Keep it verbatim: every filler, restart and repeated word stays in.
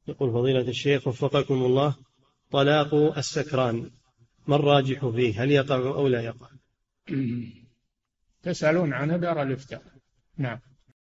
يقول فضيلة الشيخ وفقكم الله، طلاق السكران ما الراجح فيه، هل يقع أو لا يقع؟ تسألون عن دار الإفتاء. نعم.